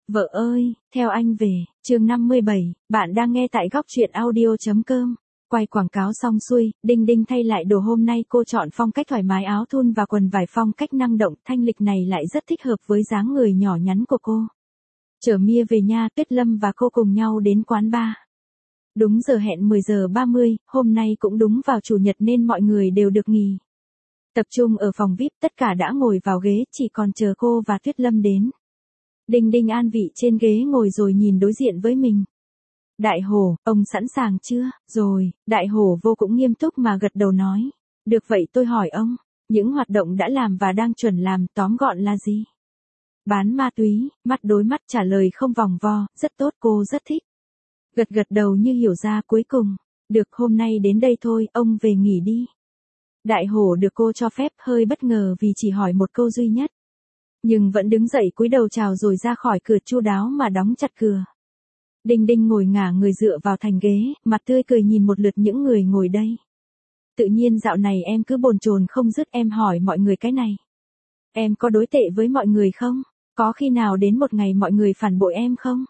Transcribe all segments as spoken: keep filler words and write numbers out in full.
Vợ ơi, theo anh về, chương năm mươi bảy, bạn đang nghe tại góc truyện audio.com. Quay quảng cáo xong xuôi, Đinh Đinh thay lại đồ hôm nay cô chọn phong cách thoải mái áo thun và quần vải phong cách năng động, thanh lịch này lại rất thích hợp với dáng người nhỏ nhắn của cô. Chở Mia về nhà, Tuyết Lâm và cô cùng nhau đến quán bar. Đúng giờ hẹn mười giờ ba mươi, hôm nay cũng đúng vào chủ nhật nên mọi người đều được nghỉ. Tập trung ở phòng vi ai pi, tất cả đã ngồi vào ghế, chỉ còn chờ cô và Tuyết Lâm đến. Đinh Đinh an vị trên ghế ngồi rồi nhìn đối diện với mình. Đại Hổ, ông sẵn sàng chưa? Rồi, Đại Hổ vô cùng nghiêm túc mà gật đầu nói. Được vậy tôi hỏi ông, những hoạt động đã làm và đang chuẩn làm tóm gọn là gì? Bán ma túy, mắt đối mắt trả lời không vòng vo, rất tốt cô rất thích. Gật gật đầu như hiểu ra cuối cùng. Được hôm nay đến đây thôi, ông về nghỉ đi. Đại Hổ được cô cho phép hơi bất ngờ vì chỉ hỏi một câu duy nhất. Nhưng vẫn đứng dậy cúi đầu chào rồi ra khỏi cửa chu đáo mà đóng chặt cửa. Đinh Đinh ngồi ngả người dựa vào thành ghế, mặt tươi cười nhìn một lượt những người ngồi đây. Tự nhiên dạo này em cứ bồn chồn không dứt, em hỏi mọi người cái này. Em có đối tệ với mọi người không? Có khi nào đến một ngày mọi người phản bội em không?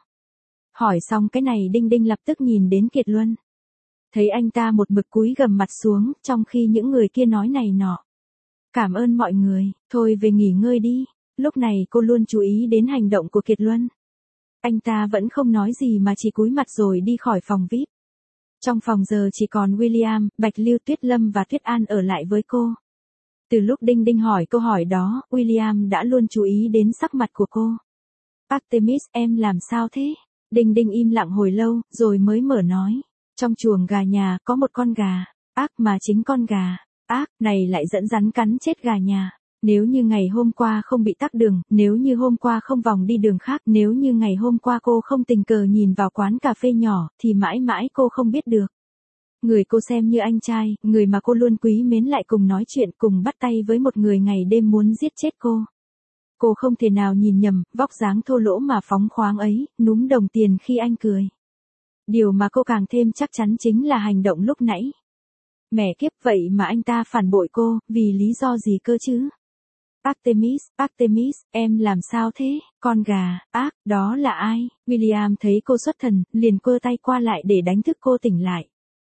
Hỏi xong cái này Đinh Đinh lập tức nhìn đến Kiệt Luân. Thấy anh ta một mực cúi gằm mặt xuống, trong khi những người kia nói này nọ. Cảm ơn mọi người, thôi về nghỉ ngơi đi. Lúc này cô luôn chú ý đến hành động của Kiệt Luân. Anh ta vẫn không nói gì mà chỉ cúi mặt rồi đi khỏi phòng vi ai pi. Trong phòng giờ chỉ còn William, Bạch Lưu, Tuyết Lâm và Tuyết An ở lại với cô. Từ lúc Đinh Đinh hỏi câu hỏi đó, William đã luôn chú ý đến sắc mặt của cô. Artemis, em làm sao thế? Đinh Đinh im lặng hồi lâu, rồi mới mở nói. Trong chuồng gà nhà có một con gà, ác mà chính con gà, ác này lại dẫn rắn cắn chết gà nhà. Nếu như ngày hôm qua không bị tắc đường, nếu như hôm qua không vòng đi đường khác, nếu như ngày hôm qua cô không tình cờ nhìn vào quán cà phê nhỏ, thì mãi mãi cô không biết được. Người cô xem như anh trai, người mà cô luôn quý mến lại cùng nói chuyện, cùng bắt tay với một người ngày đêm muốn giết chết cô. Cô không thể nào nhìn nhầm, vóc dáng thô lỗ mà phóng khoáng ấy, núm đồng tiền khi anh cười. Điều mà cô càng thêm chắc chắn chính là hành động lúc nãy. Mẹ kiếp, vậy mà anh ta phản bội cô, vì lý do gì cơ chứ? Artemis, Artemis, em làm sao thế? Con gà, ác, đó là ai? William thấy cô xuất thần, liền quơ tay qua lại để đánh thức cô tỉnh lại.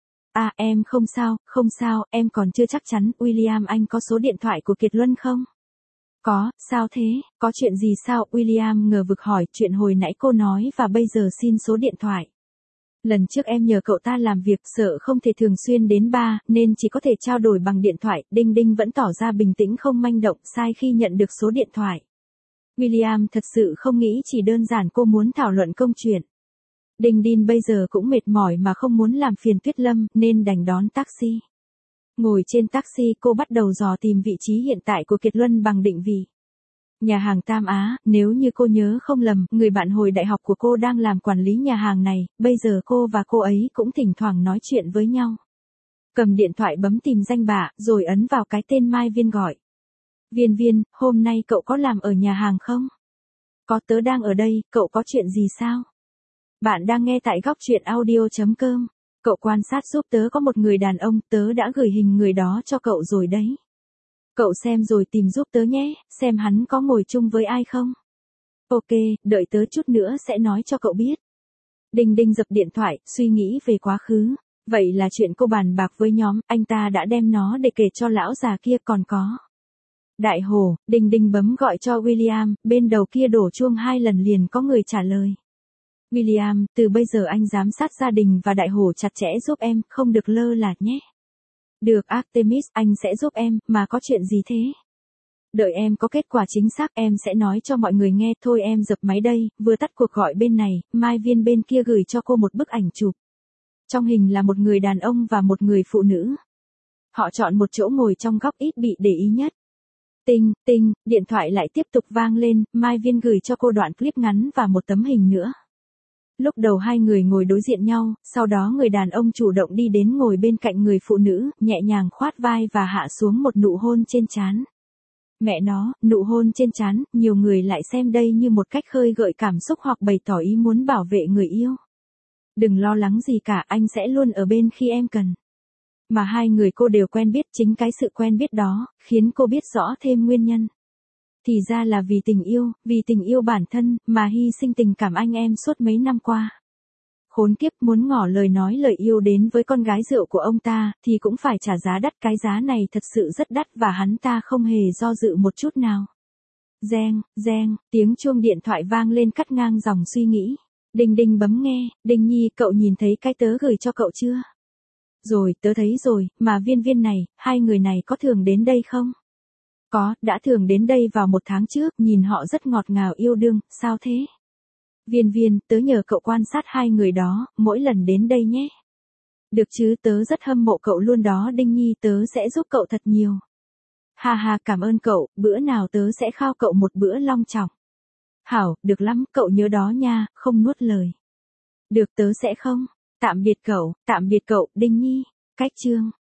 À, em không sao, không sao, em còn chưa chắc chắn. William, anh có số điện thoại của Kiệt Luân không? Có, sao thế? Có chuyện gì sao? William ngờ vực hỏi, chuyện hồi nãy cô nói và bây giờ xin số điện thoại. Lần trước em nhờ cậu ta làm việc, sợ không thể thường xuyên đến bar, nên chỉ có thể trao đổi bằng điện thoại. Đinh Đinh vẫn tỏ ra bình tĩnh không manh động, sai khi nhận được số điện thoại. William thật sự không nghĩ chỉ đơn giản cô muốn thảo luận công chuyện. Đinh Đinh bây giờ cũng mệt mỏi mà không muốn làm phiền Tuyết Lâm, nên đành đón taxi. Ngồi trên taxi cô bắt đầu dò tìm vị trí hiện tại của Kiệt Luân bằng định vị. Nhà hàng Tam Á, nếu như cô nhớ không lầm, người bạn hồi đại học của cô đang làm quản lý nhà hàng này, bây giờ cô và cô ấy cũng thỉnh thoảng nói chuyện với nhau. Cầm điện thoại bấm tìm danh bạ, rồi ấn vào cái tên Mai Viên gọi. Viên Viên, hôm nay cậu có làm ở nhà hàng không? Có, tớ đang ở đây, cậu có chuyện gì sao? Bạn đang nghe tại góc truyện audio.com. Cậu quan sát giúp tớ, có một người đàn ông, tớ đã gửi hình người đó cho cậu rồi đấy. Cậu xem rồi tìm giúp tớ nhé, xem hắn có ngồi chung với ai không. Ok, đợi tớ chút nữa sẽ nói cho cậu biết. Đinh Đinh dập điện thoại, suy nghĩ về quá khứ. Vậy là chuyện cô bàn bạc với nhóm, anh ta đã đem nó để kể cho lão già kia. Còn có Đại Hổ. Đinh Đinh bấm gọi cho William, bên đầu kia đổ chuông hai lần liền có người trả lời. William, từ bây giờ anh giám sát gia đình và Đại Hổ chặt chẽ giúp em, không được lơ là nhé. Được Artemis, anh sẽ giúp em, mà có chuyện gì thế? Đợi em có kết quả chính xác em sẽ nói cho mọi người nghe. Thôi em dập máy đây, vừa tắt cuộc gọi bên này, Mai Viên bên kia gửi cho cô một bức ảnh chụp. Trong hình là một người đàn ông và một người phụ nữ. Họ chọn một chỗ ngồi trong góc ít bị để ý nhất. Tinh, tinh, điện thoại lại tiếp tục vang lên, Mai Viên gửi cho cô đoạn clip ngắn và một tấm hình nữa. Lúc đầu hai người ngồi đối diện nhau, sau đó người đàn ông chủ động đi đến ngồi bên cạnh người phụ nữ, nhẹ nhàng khoát vai và hạ xuống một nụ hôn trên trán. Mẹ nó, nụ hôn trên trán, nhiều người lại xem đây như một cách khơi gợi cảm xúc hoặc bày tỏ ý muốn bảo vệ người yêu. Đừng lo lắng gì cả, anh sẽ luôn ở bên khi em cần. Mà hai người cô đều quen biết, chính cái sự quen biết đó, khiến cô biết rõ thêm nguyên nhân. Thì ra là vì tình yêu, vì tình yêu bản thân, mà hy sinh tình cảm anh em suốt mấy năm qua. Khốn kiếp, muốn ngỏ lời nói lời yêu đến với con gái rượu của ông ta, thì cũng phải trả giá đắt, cái giá này thật sự rất đắt và hắn ta không hề do dự một chút nào. Reng, reng, tiếng chuông điện thoại vang lên cắt ngang dòng suy nghĩ. Đinh Đinh bấm nghe, Đinh Nhi, cậu nhìn thấy cái tớ gửi cho cậu chưa? Rồi, tớ thấy rồi, mà Viên Viên này, hai người này có thường đến đây không? Có, đã thường đến đây vào một tháng trước, nhìn họ rất ngọt ngào yêu đương, sao thế? Viên Viên, tớ nhờ cậu quan sát hai người đó, mỗi lần đến đây nhé. Được chứ, tớ rất hâm mộ cậu luôn đó Đinh Nhi, tớ sẽ giúp cậu thật nhiều. Ha ha, cảm ơn cậu, bữa nào tớ sẽ khao cậu một bữa long trọng. Hảo, được lắm, cậu nhớ đó nha, không nuốt lời. Được, tớ sẽ không. Tạm biệt cậu, tạm biệt cậu, Đinh Nhi. Cách chương.